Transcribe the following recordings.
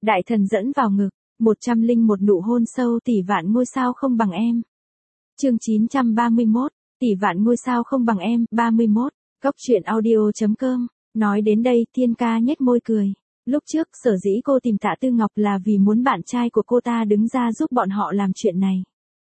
Đại thần dẫn vào ngực, 101 nụ hôn sâu tỷ vạn ngôi sao không bằng em. Chương 931, tỷ vạn ngôi sao không bằng em, 31, Cóc truyện audio.com. Nói đến đây Thiên Ca nhếch môi cười. Lúc trước sở dĩ cô tìm Tạ Tư Ngọc là vì muốn bạn trai của cô ta đứng ra giúp bọn họ làm chuyện này.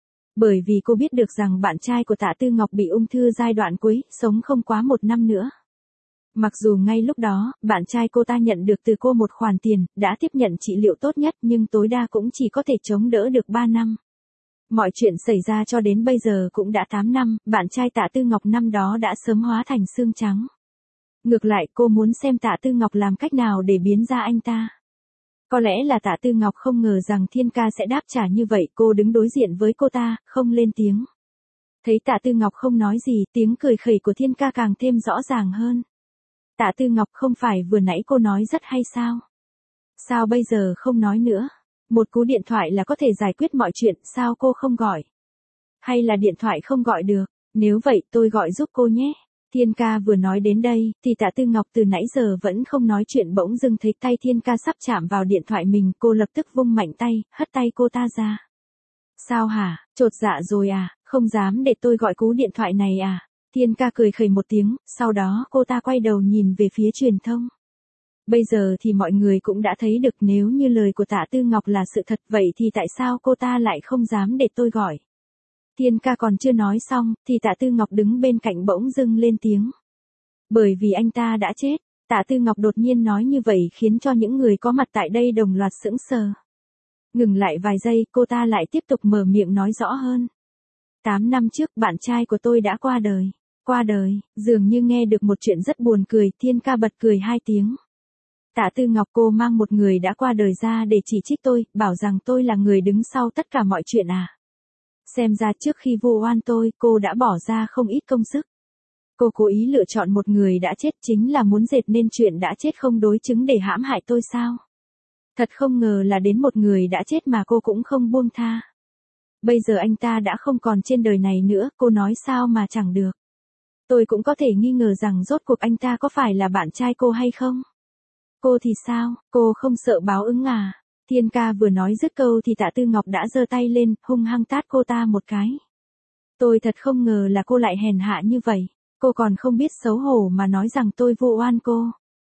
Bởi vì cô biết được rằng bạn trai của Tạ Tư Ngọc bị ung thư giai đoạn cuối, sống không quá 1 năm nữa. Mặc dù ngay lúc đó, bạn trai cô ta nhận được từ cô một khoản tiền, đã tiếp nhận trị liệu tốt nhất nhưng tối đa cũng chỉ có thể chống đỡ được 3 năm. Mọi chuyện xảy ra cho đến bây giờ cũng đã 8 năm, bạn trai Tạ Tư Ngọc năm đó đã sớm hóa thành xương trắng. Ngược lại cô muốn xem Tạ Tư Ngọc làm cách nào để biến ra anh ta. Có lẽ là Tạ Tư Ngọc không ngờ rằng Thiên Ca sẽ đáp trả như vậy, cô đứng đối diện với cô ta, không lên tiếng. Thấy Tạ Tư Ngọc không nói gì, tiếng cười khẩy của Thiên Ca càng thêm rõ ràng hơn. Tạ Tư Ngọc, không phải vừa nãy cô nói rất hay sao? Sao bây giờ không nói nữa? Một cú điện thoại là có thể giải quyết mọi chuyện, sao cô không gọi? Hay là điện thoại không gọi được? Nếu vậy tôi gọi giúp cô nhé. Thiên Ca vừa nói đến đây, thì Tạ Tư Ngọc từ nãy giờ vẫn không nói chuyện, bỗng dưng thấy tay Thiên Ca sắp chạm vào điện thoại mình, cô lập tức vung mạnh tay, hất tay cô ta ra. Sao hả, chột dạ rồi à, không dám để tôi gọi cú điện thoại này à? Thiên Ca cười khẩy một tiếng, sau đó cô ta quay đầu nhìn về phía truyền thông. Bây giờ thì mọi người cũng đã thấy được, nếu như lời của Tạ Tư Ngọc là sự thật, vậy thì tại sao cô ta lại không dám để tôi gọi? Thiên Ca còn chưa nói xong, thì Tạ Tư Ngọc đứng bên cạnh bỗng dưng lên tiếng. Bởi vì anh ta đã chết. Tạ Tư Ngọc đột nhiên nói như vậy khiến cho những người có mặt tại đây đồng loạt sững sờ. Ngừng lại vài giây, cô ta lại tiếp tục mở miệng nói rõ hơn. 8 năm trước bạn trai của tôi đã qua đời. Qua đời, dường như nghe được một chuyện rất buồn cười, Thiên Ca bật cười 2 tiếng. Tạ Tư Ngọc, cô mang một người đã qua đời ra để chỉ trích tôi, bảo rằng tôi là người đứng sau tất cả mọi chuyện à? Xem ra trước khi vu oan tôi, cô đã bỏ ra không ít công sức. Cô cố ý lựa chọn một người đã chết chính là muốn dệt nên chuyện đã chết không đối chứng để hãm hại tôi sao? Thật không ngờ là đến một người đã chết mà cô cũng không buông tha. Bây giờ anh ta đã không còn trên đời này nữa, cô nói sao mà chẳng được. Tôi cũng có thể nghi ngờ rằng rốt cuộc anh ta có phải là bạn trai cô hay không? Cô thì sao, cô không sợ báo ứng à? Thiên Ca vừa nói dứt câu thì Tạ Tư Ngọc đã giơ tay lên, hung hăng tát cô ta một cái. Tôi thật không ngờ là cô lại hèn hạ như vậy. Cô còn không biết xấu hổ mà nói rằng tôi vu oan cô.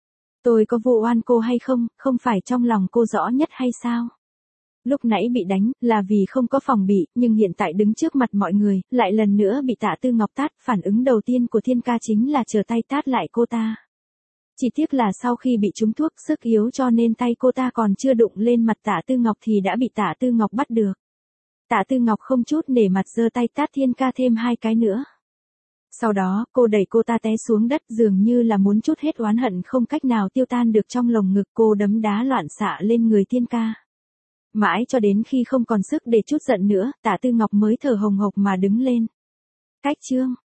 Tôi có vu oan cô hay không, không phải trong lòng cô rõ nhất hay sao? Lúc nãy bị đánh, là vì không có phòng bị, nhưng hiện tại đứng trước mặt mọi người, lại lần nữa bị Tạ Tư Ngọc tát, phản ứng đầu tiên của Thiên Ca chính là trở tay tát lại cô ta. Chỉ tiếc là sau khi bị trúng thuốc sức yếu cho nên tay cô ta còn chưa đụng lên mặt Tạ Tư Ngọc thì đã bị Tạ Tư Ngọc bắt được. Tạ Tư Ngọc không chút nể mặt giơ tay tát Thiên Ca thêm 2 cái nữa. Sau đó, cô đẩy cô ta té xuống đất, dường như là muốn trút hết oán hận không cách nào tiêu tan được trong lồng ngực, cô đấm đá loạn xạ lên người Thiên Ca. Mãi cho đến khi không còn sức để trút giận nữa, Tạ Tư Ngọc mới thở hồng hộc mà đứng lên. Cách chương